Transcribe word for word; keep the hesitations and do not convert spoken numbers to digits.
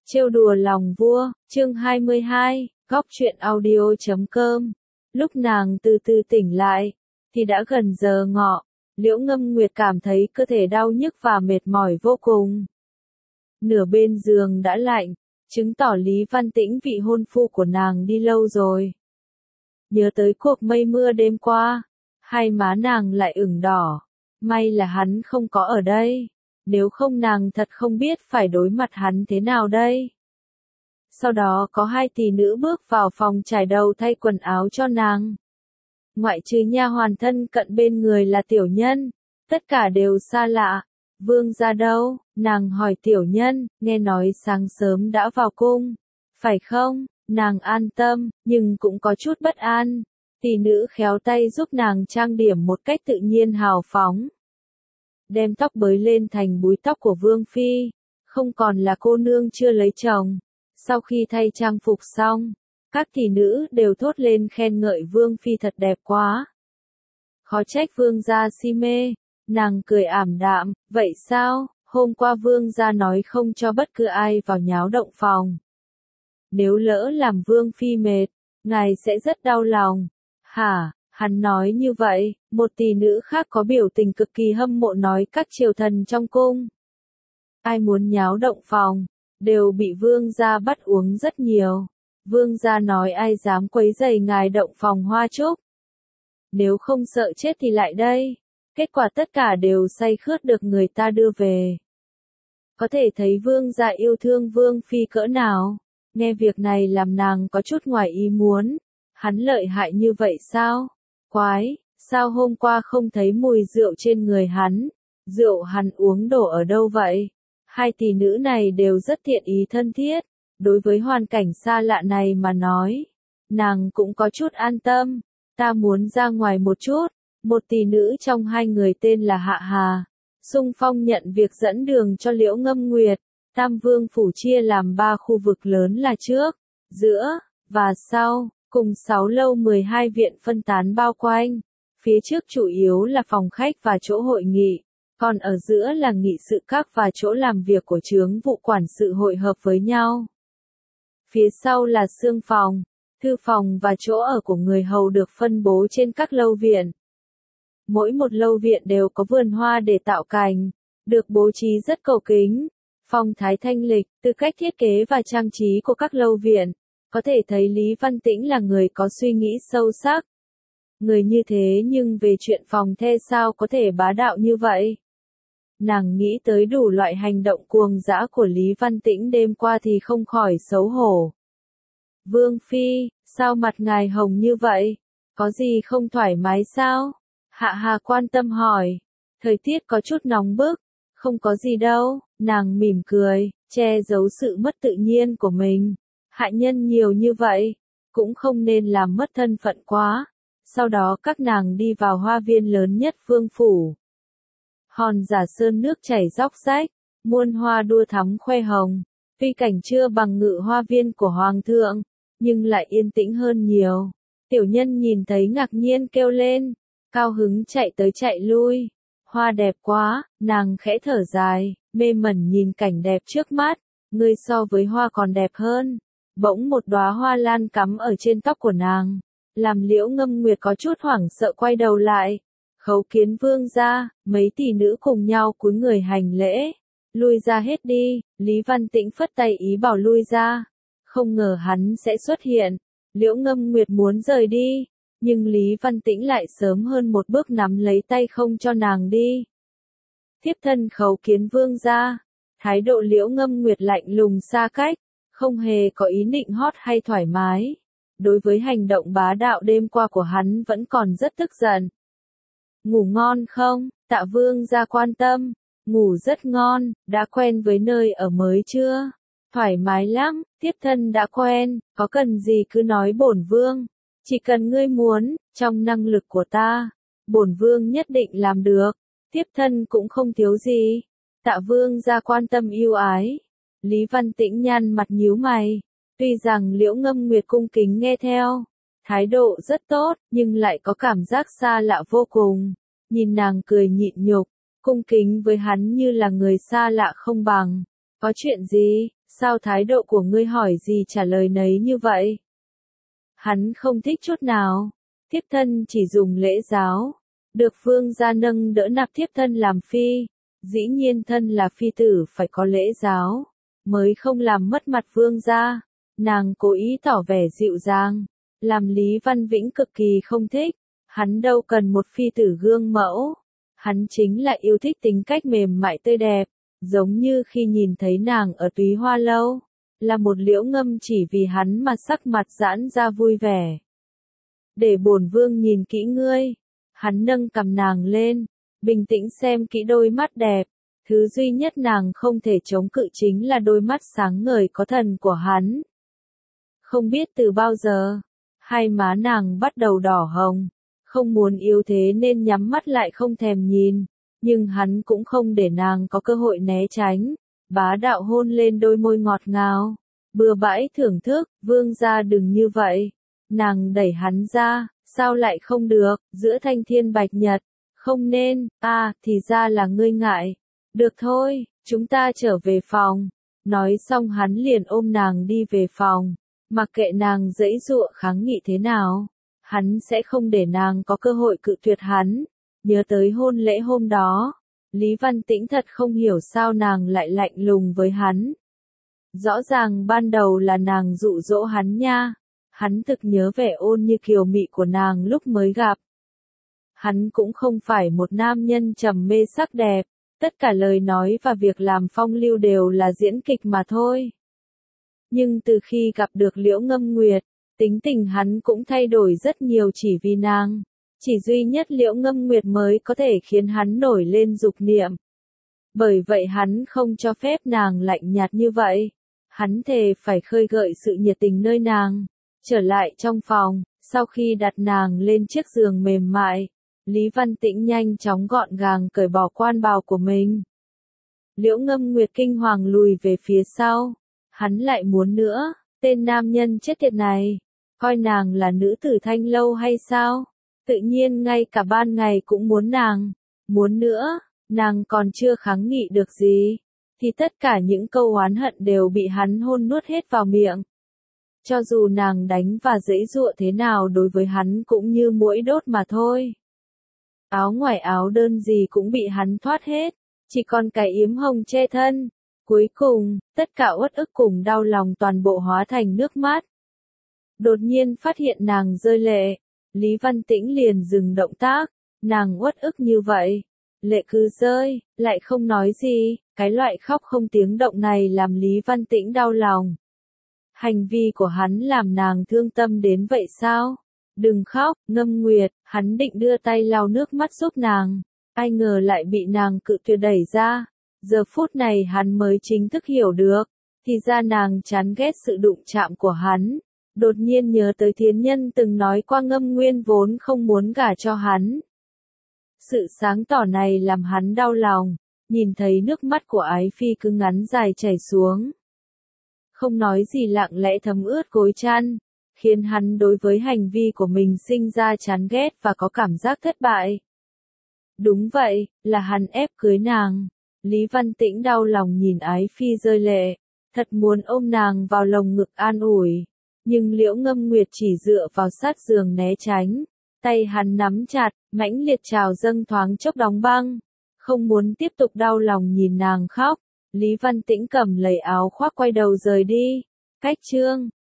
Trêu đùa lòng vua, chương hai mươi hai, góc truyện audio chấm com. Lúc nàng từ từ tỉnh lại, thì đã gần giờ ngọ. Liễu Ngâm Nguyệt cảm thấy cơ thể đau nhức và mệt mỏi vô cùng. Nửa bên giường đã lạnh, chứng tỏ Lý Văn Tĩnh vị hôn phu của nàng đi lâu rồi. Nhớ tới cuộc mây mưa đêm qua, hai má nàng lại ửng đỏ. May là hắn không có ở đây. Nếu không nàng thật không biết phải đối mặt hắn thế nào đây. Sau đó có hai tỷ nữ bước vào phòng trải đầu thay quần áo cho nàng. Ngoại trừ nha hoàn thân cận bên người là tiểu nhân, tất cả đều xa lạ. Vương gia đâu? Nàng hỏi tiểu nhân, nghe nói sáng sớm đã vào cung. Phải không? Nàng an tâm, nhưng cũng có chút bất an. Tỷ nữ khéo tay giúp nàng trang điểm một cách tự nhiên hào phóng. Đem tóc bới lên thành búi tóc của Vương Phi, không còn là cô nương chưa lấy chồng. Sau khi thay trang phục xong, các tỷ nữ đều thốt lên khen ngợi Vương Phi thật đẹp quá. Khó trách Vương gia si mê, nàng cười ảm đạm, vậy sao, hôm qua Vương gia nói không cho bất cứ ai vào nháo động phòng. Nếu lỡ làm Vương Phi mệt, ngài sẽ rất đau lòng. Hả? Hắn nói như vậy, một tỷ nữ khác có biểu tình cực kỳ hâm mộ nói các triều thần trong cung. Ai muốn nháo động phòng, đều bị vương gia bắt uống rất nhiều. Vương gia nói ai dám quấy rầy ngài động phòng hoa trúc. Nếu không sợ chết thì lại đây. Kết quả tất cả đều say khướt được người ta đưa về. Có thể thấy vương gia yêu thương Vương Phi cỡ nào. Nghe việc này làm nàng có chút ngoài ý muốn. Hắn lợi hại như vậy sao? Quái, sao hôm qua không thấy mùi rượu trên người hắn? Rượu hắn uống đổ ở đâu vậy? Hai tỷ nữ này đều rất thiện ý thân thiết. Đối với hoàn cảnh xa lạ này mà nói, nàng cũng có chút an tâm. Ta muốn ra ngoài một chút. Một tỷ nữ trong hai người tên là Hạ Hà, xung phong nhận việc dẫn đường cho Liễu Ngâm Nguyệt. Tam Vương phủ chia làm ba khu vực lớn là trước, giữa, và sau. Cùng sáu lâu mười hai viện phân tán bao quanh. Phía trước chủ yếu là phòng khách và chỗ hội nghị, còn ở giữa là nghị sự các và chỗ làm việc của chướng vụ quản sự hội hợp với nhau. Phía sau là xương phòng, thư phòng và chỗ ở của người hầu được phân bố trên các lâu viện. Mỗi một lâu viện đều có vườn hoa để tạo cảnh, được bố trí rất cầu kính, phong thái thanh lịch. Từ cách thiết kế và trang trí của các lâu viện, có thể thấy Lý Văn Tĩnh là người có suy nghĩ sâu sắc. Người như thế nhưng về chuyện phòng the sao có thể bá đạo như vậy? Nàng nghĩ tới đủ loại hành động cuồng dã của Lý Văn Tĩnh đêm qua thì không khỏi xấu hổ. Vương Phi, sao mặt ngài hồng như vậy? Có gì không thoải mái sao? Hạ Hà quan tâm hỏi. Thời tiết có chút nóng bức. Không có gì đâu, nàng mỉm cười, che giấu sự mất tự nhiên của mình. Hạ nhân nhiều như vậy, cũng không nên làm mất thân phận quá. Sau đó các nàng đi vào hoa viên lớn nhất Vương phủ. Hòn Giả Sơn nước chảy róc rách, muôn hoa đua thắm khoe hồng. Tuy cảnh chưa bằng ngự hoa viên của Hoàng thượng, nhưng lại yên tĩnh hơn nhiều. Tiểu nhân nhìn thấy ngạc nhiên kêu lên, cao hứng chạy tới chạy lui. Hoa đẹp quá, nàng khẽ thở dài, mê mẩn nhìn cảnh đẹp trước mắt. Ngươi so với hoa còn đẹp hơn. Bỗng một đóa hoa lan cắm ở trên tóc của nàng, làm Liễu Ngâm Nguyệt có chút hoảng sợ quay đầu lại. Khấu kiến vương gia, mấy tỷ nữ cùng nhau cúi người hành lễ. Lui ra hết đi, Lý Văn Tĩnh phất tay ý bảo lui ra. Không ngờ hắn sẽ xuất hiện. Liễu Ngâm Nguyệt muốn rời đi, nhưng Lý Văn Tĩnh lại sớm hơn một bước nắm lấy tay không cho nàng đi. Thiếp thân khấu kiến vương gia. Thái độ Liễu Ngâm Nguyệt lạnh lùng xa cách, không hề có ý định hót hay thoải mái. Đối với hành động bá đạo đêm qua của hắn vẫn còn rất tức giận. Ngủ ngon không? Tạ vương gia quan tâm. Ngủ rất ngon, đã quen với nơi ở mới chưa? Thoải mái lắm, thiếp thân đã quen, có cần gì cứ nói bổn vương. Chỉ cần ngươi muốn, trong năng lực của ta, bổn vương nhất định làm được. Thiếp thân cũng không thiếu gì. Tạ vương gia quan tâm yêu ái. Lý Văn Tĩnh nhăn mặt nhíu mày. Tuy rằng Liễu Ngâm Nguyệt cung kính nghe theo, thái độ rất tốt, nhưng lại có cảm giác xa lạ vô cùng. Nhìn nàng cười nhịn nhục, cung kính với hắn như là người xa lạ không bằng. Có chuyện gì? sao thái độ của ngươi hỏi gì trả lời nấy như vậy? Hắn không thích chút nào, thiếp thân chỉ dùng lễ giáo, được vương gia nâng đỡ nạp thiếp thân làm phi, dĩ nhiên thân là phi tử phải có lễ giáo, mới không làm mất mặt vương gia. Nàng cố ý tỏ vẻ dịu dàng, làm Lý Văn Vĩnh cực kỳ không thích, hắn đâu cần một phi tử gương mẫu, hắn chính là yêu thích tính cách mềm mại tươi đẹp, giống như khi nhìn thấy nàng ở Túy Hoa Lâu, là một Liễu Ngâm chỉ vì hắn mà sắc mặt giãn ra vui vẻ. Để bổn vương nhìn kỹ ngươi, hắn nâng cầm nàng lên, bình tĩnh xem kỹ đôi mắt đẹp, thứ duy nhất nàng không thể chống cự chính là đôi mắt sáng ngời có thần của hắn. Không biết từ bao giờ, hai má nàng bắt đầu đỏ hồng, không muốn yếu thế nên nhắm mắt lại không thèm nhìn, nhưng hắn cũng không để nàng có cơ hội né tránh, bá đạo hôn lên đôi môi ngọt ngào, bừa bãi thưởng thức, vương gia đừng như vậy, nàng đẩy hắn ra, sao lại không được, giữa thanh thiên bạch nhật, không nên, à, thì ra là ngươi ngại, được thôi, chúng ta trở về phòng, nói xong hắn liền ôm nàng đi về phòng. Mặc kệ nàng giãy giụa kháng nghị thế nào, hắn sẽ không để nàng có cơ hội cự tuyệt hắn. Nhớ tới hôn lễ hôm đó, Lý Văn Tĩnh thật không hiểu sao nàng lại lạnh lùng với hắn. Rõ ràng ban đầu là nàng dụ dỗ hắn nha, hắn thực nhớ vẻ ôn như kiều mị của nàng lúc mới gặp. Hắn cũng không phải một nam nhân trầm mê sắc đẹp, tất cả lời nói và việc làm phong lưu đều là diễn kịch mà thôi. Nhưng từ khi gặp được Liễu Ngâm Nguyệt, tính tình hắn cũng thay đổi rất nhiều chỉ vì nàng. Chỉ duy nhất Liễu Ngâm Nguyệt mới có thể khiến hắn nổi lên dục niệm. Bởi vậy hắn không cho phép nàng lạnh nhạt như vậy. Hắn thề phải khơi gợi sự nhiệt tình nơi nàng. Trở lại trong phòng, sau khi đặt nàng lên chiếc giường mềm mại, Lý Văn Tĩnh nhanh chóng gọn gàng cởi bỏ quan bào của mình. Liễu Ngâm Nguyệt kinh hoàng lùi về phía sau. Hắn lại muốn nữa, tên nam nhân chết tiệt này, coi nàng là nữ tử Thanh Lâu hay sao? Tự nhiên ngay cả ban ngày cũng muốn nàng, muốn nữa, nàng còn chưa kháng nghị được gì, thì tất cả những câu oán hận đều bị hắn hôn nuốt hết vào miệng. Cho dù nàng đánh và giãy giụa thế nào đối với hắn cũng như muỗi đốt mà thôi. Áo ngoài áo đơn gì cũng bị hắn thoát hết, chỉ còn cái yếm hồng che thân. Cuối cùng, tất cả uất ức cùng đau lòng toàn bộ hóa thành nước mắt. Đột nhiên phát hiện nàng rơi lệ, Lý Văn Tĩnh liền dừng động tác, nàng uất ức như vậy, lệ cứ rơi, lại không nói gì, cái loại khóc không tiếng động này làm Lý Văn Tĩnh đau lòng. Hành vi của hắn làm nàng thương tâm đến vậy sao? Đừng khóc, Ngâm Nguyệt, hắn định đưa tay lau nước mắt giúp nàng, ai ngờ lại bị nàng cự tuyệt đẩy ra. Giờ phút này hắn mới chính thức hiểu được, thì ra nàng chán ghét sự đụng chạm của hắn. Đột nhiên nhớ tới Thiến Nhân từng nói qua Ngâm Nguyên vốn không muốn gả cho hắn. Sự sáng tỏ này làm hắn đau lòng, nhìn thấy nước mắt của Ái Phi cứ ngắn dài chảy xuống. Không nói gì lặng lẽ thấm ướt gối chăn, khiến hắn đối với hành vi của mình sinh ra chán ghét và có cảm giác thất bại. Đúng vậy, là hắn ép cưới nàng. Lý Văn Tĩnh đau lòng nhìn Ái Phi rơi lệ, thật muốn ôm nàng vào lồng ngực an ủi, nhưng Liễu Ngâm Nguyệt chỉ dựa vào sát giường né tránh, tay hắn nắm chặt, mãnh liệt trào dâng thoáng chốc đóng băng, không muốn tiếp tục đau lòng nhìn nàng khóc, Lý Văn Tĩnh cầm lấy áo khoác quay đầu rời đi, cách chương